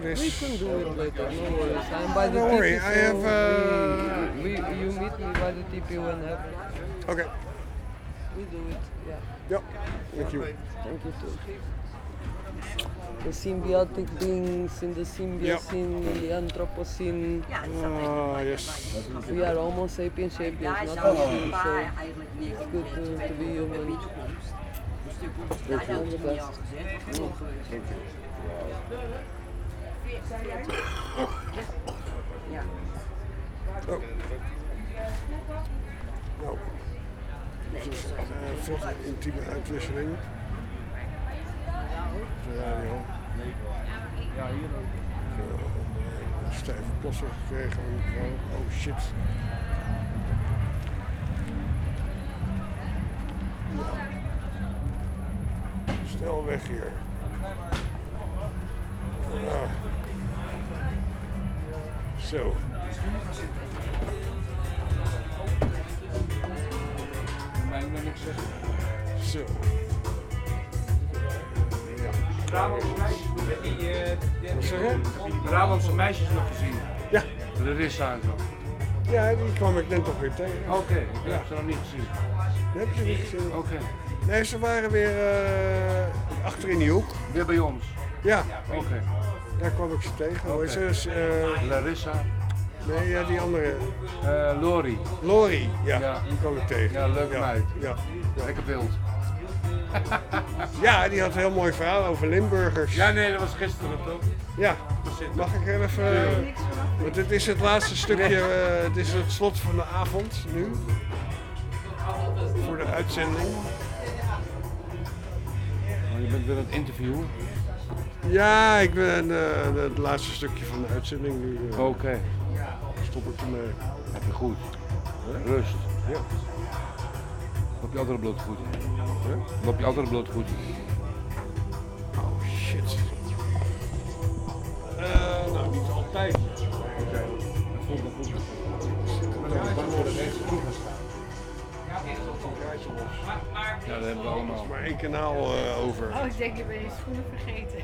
this. We can do it later, no worries. I'm by the Don't TP, worry, I so have, you meet me by the TP whenever. Okay. We do it, yeah. Yep. Thank you. Thank you too. The symbiotic beings in the symbiocene, the anthropocene. Yes. We are Homo sapiens sapiens, not machines, so it's good to be human. Thank you. All the best. Thank you. Oh. Nou. Dit is een vette intieme uitwisseling. Op de radio. Ja, hier ook. Een stijve plassen gekregen. Oh shit. Ja. Snel weg hier. Ja. Zo. Maar ik wil niks zeggen. Zo. Ja. Brabantse meisjes met die... Wat zeg je? Brabantse meisjes nog gezien. Ja. De Rissa en zo. Ja, die kwam ik net nog weer tegen. Oké, ik heb ze nog niet gezien. Dat heb je niet gezien. Oké. Nee, ze waren weer achter in die hoek. Weer bij ons. Ja, Oké. daar kwam ik ze tegen. Hoe is ze? Larissa. Nee, ja, die andere. Lori. Lori, ja, Ja. die kwam ik tegen. Ja, leuke meid. Ja. Lekker beeld. Ja, die had een heel mooi verhaal over Limburgers. Ja, nee, dat was gisteren toch? Ja. Mag ik er even... want dit is het laatste stukje, het is het slot van de avond nu. Voor de uitzending. Oh, je bent weer aan het interviewen? Ja, ik ben het laatste stukje van de uitzending nu. Oké. Stop ik ermee. Heb je goed. Rust. Ja. Loop je altijd op blote voeten? Loop je altijd op blote voeten? Oh shit. Nou, niet altijd. Dat voelt me goed. Ja, dat hebben we allemaal. Maar één kanaal over. Oh, ik denk je bent je schoenen vergeten.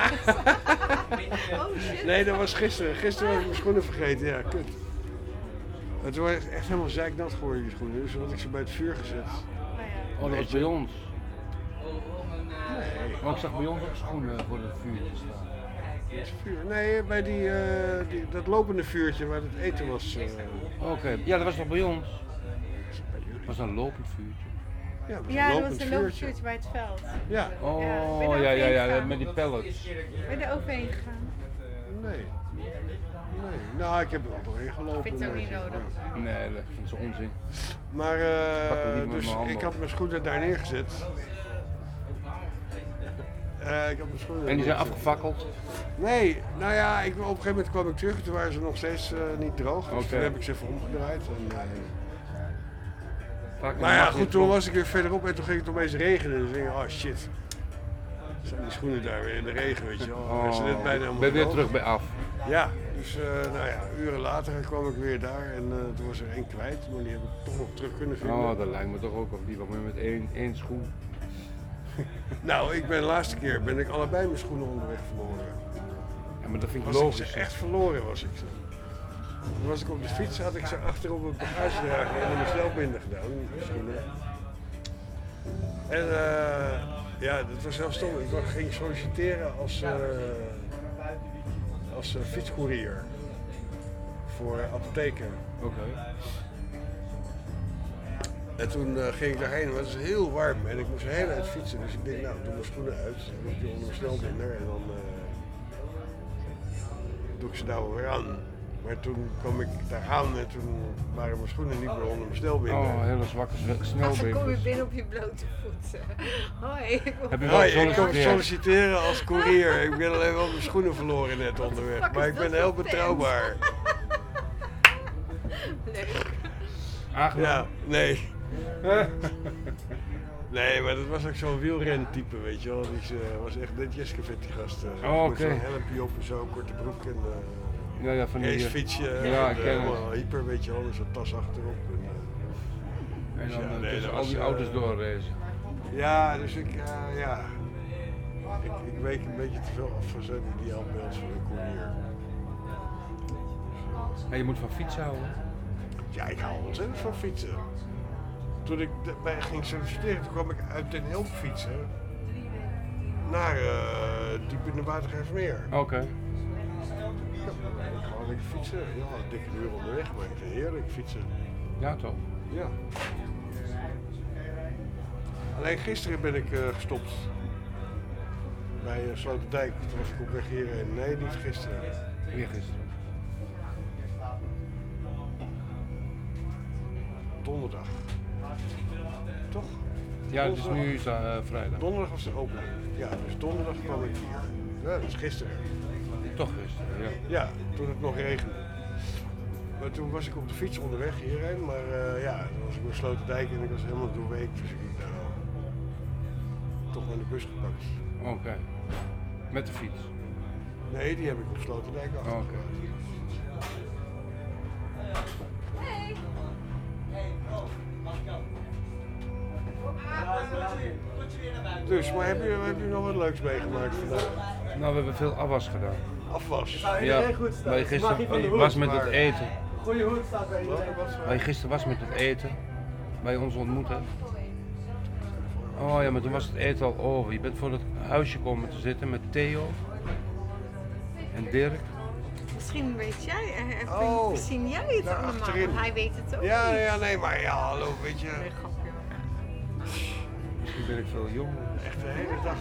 Oh shit. Nee, dat was gisteren. Gisteren was ik mijn schoenen vergeten. Ja, kut. Het was echt helemaal zeiknat geworden, die schoenen. Dus had ik ze bij het vuur gezet. Oh, dat was bij ons. Nee. Maar ik zag bij ons ook schoenen voor het vuurtje staan. Het vuur. Nee, bij dat lopende vuurtje waar het eten was. Oké, ja, dat was nog bij ons. Dat was een lopend vuurtje. Ja, het was Ja, een dat lopend was een loopvuurtje bij het veld. Ja. Oh, ben je er ja, overheen ja, gegaan? met die pellets. Ben je er overheen gegaan? Nee. Nou, ik heb er wel doorheen gelopen. Ik vind het ook niet nodig. Nee, dat vind ik onzin. Maar, Pak er niet met dus mijn handen ik op. had mijn schoenen daar neergezet. Ik had mijn schoenen En die zijn neergezet. afgefakkeld? Nee, nou ja, op een gegeven moment kwam ik terug en toen waren ze nog steeds niet droog. Dus Oké. toen heb ik ze even omgedraaid. Vaak Maar ja, goed, toen was ik weer verderop en toen ging het opeens regenen. Dus ik dacht, oh shit. Zijn die schoenen daar weer in de regen, weet je wel. Ze net bijna helemaal ben weer droog. terug bij af. Ja, dus nou ja, uren later kwam ik weer daar en toen was er één kwijt. Maar die heb ik toch nog terug kunnen vinden. Oh, dat lijkt me toch ook of die wat met één schoen. Nou, de laatste keer ben ik allebei mijn schoenen onderweg verloren. Ja, maar dat vind ik Was ik logisch. ze echt verloren was ik ze. Toen was ik op de fiets, had ik ze achter op het bagagedrager en in mijn snelbinder gedaan, mijn schoenen. En ja, dat was heel stom. Ik ging solliciteren als fietscourier voor apotheken. Oké. En toen ging ik daarheen, maar het was heel warm en ik moest de hele tijd fietsen. Dus ik denk, nou, doe mijn schoenen uit, dan doe ik die onder mijn snelbinder en dan doe ik ze daar wel weer aan. Maar toen kwam ik daar aan en toen waren mijn schoenen niet meer onder mijn snelbinder. Oh, hele zwakke Dan kom je snelbevers. binnen op je blote voeten. Hoi. Heb je wel Hoi, ik kom gesolliciteerd? solliciteren als courier. Ik ben alleen wel mijn schoenen verloren net onderweg. Maar ik ben heel betrouwbaar. Leuk. Aangenomen. Ja, nee. Nee, maar dat was ook zo'n wielrentype, weet je wel. Die was echt net Jeskevet, die gast. Oh, Met zo'n oké. helmpje op en zo, korte broek en Ja, ja, van die... racefietsje. Ja, en, ik ken het. helemaal hyper, weet je wel, met zo'n tas achterop. En dan ja, nee, tussen dat al was, die auto's doorracen. Ja, dus ik, ja. Ik week een beetje te veel af van zijn ideaalbeeld van een koerier. Ja, je moet van fietsen houden. Ja, ik hou ontzettend van fietsen. Toen ik bij ging solliciteren, toen kwam ik uit Den Hilp fietsen naar diep in de Watergraafsmeer. Oké. Ja, gewoon lekker fietsen. Ja, een dikke uur onderweg, maar ik vind het heerlijk fietsen. Ja, toch? Ja. Alleen gisteren ben ik gestopt. Bij Sloterdijk. Toen was ik op weg hierheen. Nee, niet gisteren. Weer gisteren. Donderdag. Toch? Ja, het is nu vrijdag. Donderdag was de opening. Ja, dus donderdag kwam ik hier. Ja, dat is gisteren. Toch gisteren, ja. Ja, toen het nog regende. Maar toen was ik op de fiets onderweg hierheen. Maar ja, toen was ik bij Sloterdijk en ik was helemaal doorweekt. Dus ik dacht, nou, toch maar de bus gepakt. Oké. Met de fiets. Nee, die heb ik op Sloterdijk afgepakt. Oké. Dus, maar heb je nog wat leuks meegemaakt vandaag? Nou, we hebben veel afwas gedaan. Afwas. Ja, waar je gisteren was met het eten. Goeie hoed staat bij Waar je gisteren was met het eten. Waar je ons ontmoet hebt. Oh ja, maar toen was het eten al over. Je bent voor het huisje komen te zitten met Theo. En Dirk. Misschien weet jij, Oh, misschien jij het daar allemaal, achterin. want hij weet het ook Ja, niet. ja, nee, maar ja, hallo, weet je. Nee, grapje. Misschien ben ik veel jonger. Echt de hele dag.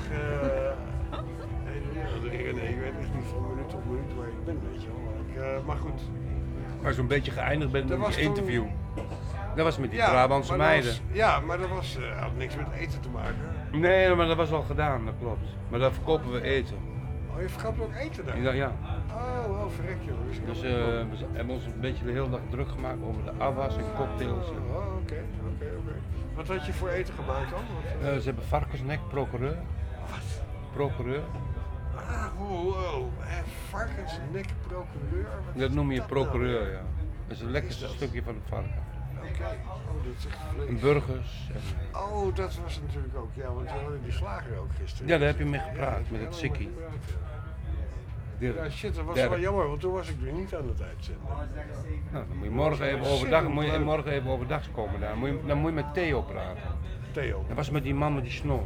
Nee, ik weet echt niet van minuut op minuut waar ik ben, weet je wel. Maar goed. Maar zo'n beetje geëindigd bent Dat met was je interview. Dat was met die Ja, Brabantse maar dat meiden. was- ja, maar dat was, had niks met eten te maken. Nee, maar dat was al gedaan, dat klopt. Maar daar verkopen we eten. Oh, je verkoopt ook eten daar? Ja, ja. Oh, wel verrek joh. Wist ik Dus helemaal niet. we hebben ons een beetje de hele dag druk gemaakt over de afwas en cocktails. Oh, oké. Wat had je voor eten gemaakt dan? Wat, Ze hebben varkensnek, procureur. Procureur. Wow, varkensnek procureur? Wat Dat is noem je nou procureur, weer? ja. Dat is het lekkerste stukje van het varken. Oké. Oh, dat is echt vlees. En burgers. En, Oh, dat was het natuurlijk ook. Ja, want we hadden die slager ook gisteren. ja, daar heb je mee gepraat, Ja, met ja, het daar sikkie. heb ik mee gepraat, Dirk. ja. Ja, shit, dat was Dirk. wel jammer, want toen was ik weer niet aan het uitzenden. Nou, dan moet je morgen even overdag, morgen even overdag komen daar. Dan moet je met Theo praten. Theo, Dat was met die man met die snor.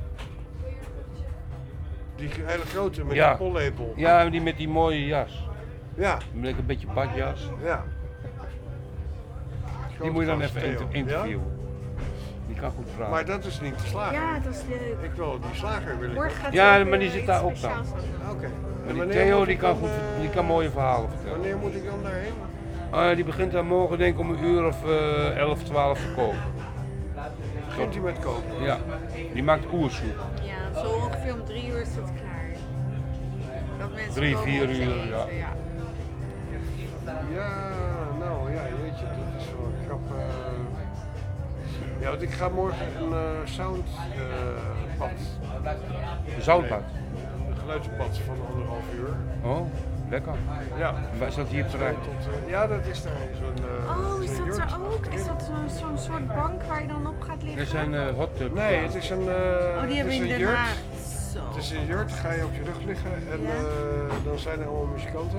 die hele grote met Ja. die pollepel. Ja, die met die mooie jas. Ja, Met een beetje badjas. ja. Die moet je dan Grote even gast, Theo. interviewen. Die kan goed Ja? praten. Maar dat is niet de slager. Ja, dat is leuk. Ik wil die slager willen. Morgen gaat Ja, hij ook maar die weer zit iets daar ook dan. speciaals aan doen. Oké. Maar En die wanneer Theo moet die ik kan, dan, die kan mooie verhalen vertellen. Wanneer moet ik dan daarheen? Die begint daar morgen denk ik om een uur of 11, 12 te koken. Begint hij met koken? Ja, die maakt oersoep. Ja, zo ongeveer om 3 uur is het klaar. Dat mensen 3, komen 4 om te uur, eten, ja. Ja, nou ja, weet je, dat is wel een grap. Ja, want ik ga morgen een soundpad. Een zoutbad. Een geluidspad van 1,5 uur. Oh, lekker. Ja. Waar is dat hier op het terrein? Ja, dat is daar zo'n. Oh, is zo'n dat jurt er ook? achterin. Is dat zo'n soort bank waar je dan op gaat liggen? Er zijn hot tubs. Nee, het is een. Oh, die het hebben is we in een Den jurt. Haag. Zo. Het is een jurt, ga je op je rug liggen en Ja. dan zijn er allemaal muzikanten.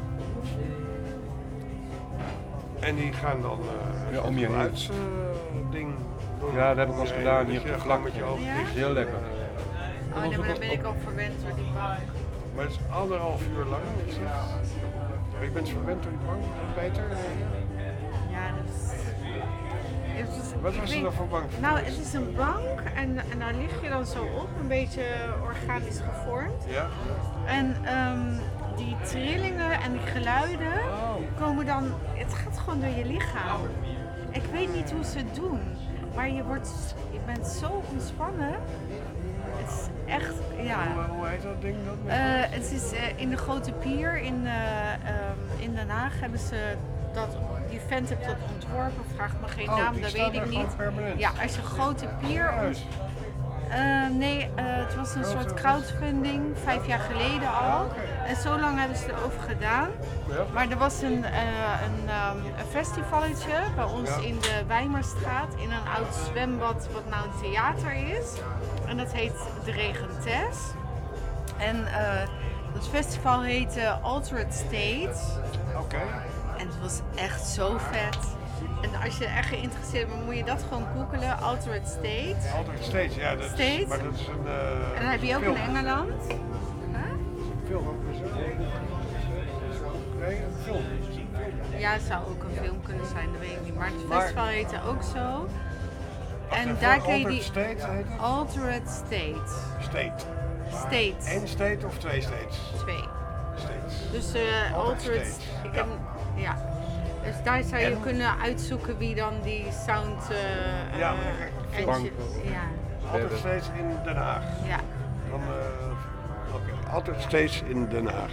En die gaan dan Ja, om je heen. ding doen. Ja, dat heb ik al eens gedaan hier op de gewoon vlakte. met je ogen Ja? dicht. Dat is heel lekker. Oh, nee, maar dan ben ik al verwend door die bank. Maar het is 1,5 uur lang. Ik zeg. Ik ben verwend door die bank, Peter. Ja, dat is... Wat was het dan voor bank? Nou, het is een bank en daar lig je dan zo op, een beetje organisch gevormd. Ja? En die trillingen en die geluiden komen dan, het gaat gewoon door je lichaam. Ik weet niet hoe ze het doen, maar je bent zo ontspannen. Het is echt, ja. Hoe heet dat ding dan? Het is in de Grote Pier in Den Haag hebben ze die vent heeft dat ontworpen, vraag me geen naam, die dat staat weet daar ik gewoon niet. permanent? Ja, als je Grote Pier... Huis. Nee, het was een soort crowdfunding, 5 jaar geleden al. En zo lang hebben ze erover gedaan. Ja. Maar er was een festivalletje bij ons Ja. in de Weimerstraat in een oud zwembad wat nou een theater is. En dat heet De Regentes. En het festival heette Altered State. Oké. En het was echt zo vet. En als je echt geïnteresseerd bent, moet je dat gewoon googelen. Altered State. Altijd steeds, ja. Dat State. Is, maar dat is een En dan heb je ook film. in Engeland. Huh? Film ook dus, nee, een film. Ja, het zou ook een film kunnen zijn, dat weet ik niet. Maar het Maar- festival heette ook zo. En Wacht daar even, kun je Altered die... State heet het? Altered State. State. State. Eén state of twee states? 2. States. Dus Altered Altered State. Ik heb, ja. Dus daar zou je En- kunnen uitzoeken wie dan die sound... Ja, maar dan krijg je nog engine- banken. Ja, Altijd steeds in Den Haag. ja. Dan, oké. Altijd steeds in Den Haag.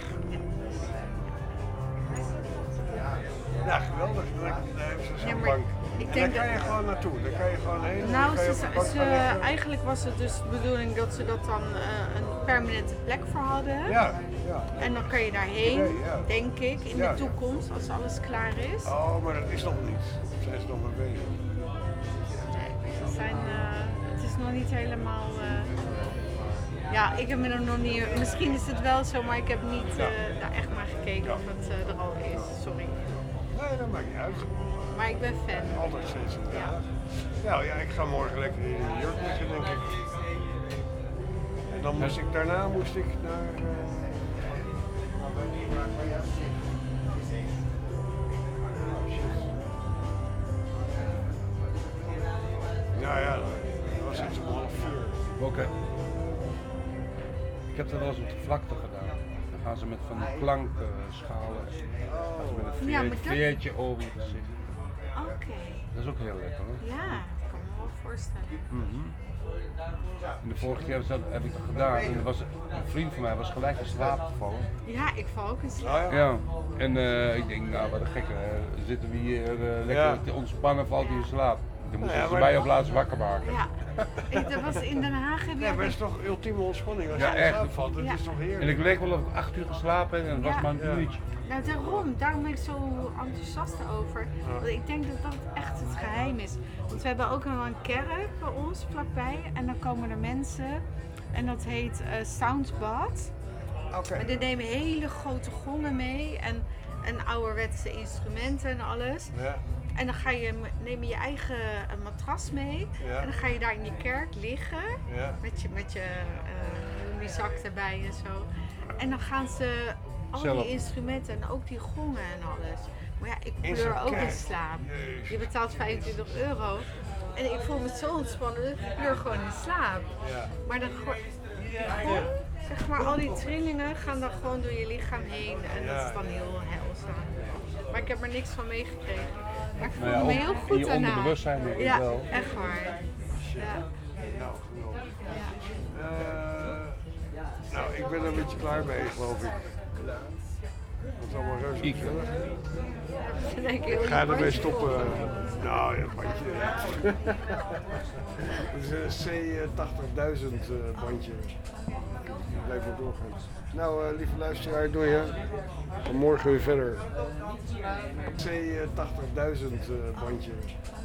Ja, geweldig. Daar hebben ze zo'n Ja, maar bank. ik En denk daar kan je dat- gewoon naartoe. Daar kan je gewoon heen. en dan Nou, kan je op de bank gaan liggen. eigenlijk was het dus de bedoeling dat ze dat dan een permanente plek voor hadden. Ja, ja. En dan kan je daarheen, Idee, ja. denk ik, in Ja. de toekomst, als alles klaar is. Oh, maar dat is nog niet. Daar zijn ze nog mee bezig. Nee, ze zijn, het is nog niet helemaal... ja, ik heb er nog niet... Misschien is het wel zo, maar ik heb niet daar echt naar gekeken of het er al is. Sorry. Nee, dat maakt niet uit. Maar ik ben fan. Altijd steeds in Den Ja. Haag. Nou ja, ik ga morgen lekker in de jurk liggen, denk ik. En dan moest ik daarna naar... Nou ja, dat was iets om 3:30. Oké. Ik heb dat wel eens op de vlakte gedaan. Dan gaan ze met van die klankschalen. Gaan ze met een Ja, maar dat- veertje over je gezicht. Oké. Dat is ook heel lekker hoor. Ja, dat kan me wel voorstellen. En de vorige keer heb ik dat gedaan en er was een vriend van mij was gelijk in slaap gevallen. Ja, ik val ook in slaap. Oh ja? Ja, en ik denk, nou wat een gekke, zitten we hier lekker Ja. te ontspannen, valt hij in slaap. Dan moesten ja, ze maar- mij op laatst wakker maken. Ja. Dat was in Den Haag. Heb je Nee, maar ook- het is toch ultieme ontspanning als Ja, je in echt. slaap valt. Dat Ja. is toch heerlijk. En ik leek wel of ik 8 uur geslapen heb en het was Ja. maar een uurtje. Nou, daarom ben ik zo enthousiast over. Want ik denk dat dat echt het geheim is. Want we hebben ook nog een kerk bij ons vlakbij. En dan komen er mensen. En dat heet Soundbad. Oké. En die nemen hele grote gongen mee. En ouderwetse instrumenten en alles. Ja. En dan neem je je eigen matras mee. Ja. En dan ga je daar in je kerk liggen. Ja. Met je zak erbij en zo. En dan gaan ze al Zelf. die instrumenten en ook die gongen en alles. Maar ja, ik In kleur zo'n ook in kerk? slaap. Jezus. Je betaalt €25. En ik voel me zo ontspannen dat ik kleur gewoon in slaap. Ja. Maar de gong, zeg maar, al die trillingen gaan dan gewoon door je lichaam heen. En dat is dan heel heilzaam. Maar ik heb er niks van meegekregen. Maar ik voel Nou ja, me ook heel in goed je daarna. onderbewustzijn denk ik Ja, wel. echt waar. Ja. Nou, geweldig. Ja. Nou, ik ben er een beetje klaar mee, geloof ik. Dat is allemaal reuze Ik. gezellig. Dan denk ik, Ik ga ermee bandje stoppen. vol. Nou, ja, bandje. Het is een C80.000 bandje. Blijf maar doorgaan. Nou, lieve luisteraar, doei hè. En morgen weer verder. C80.000 bandje.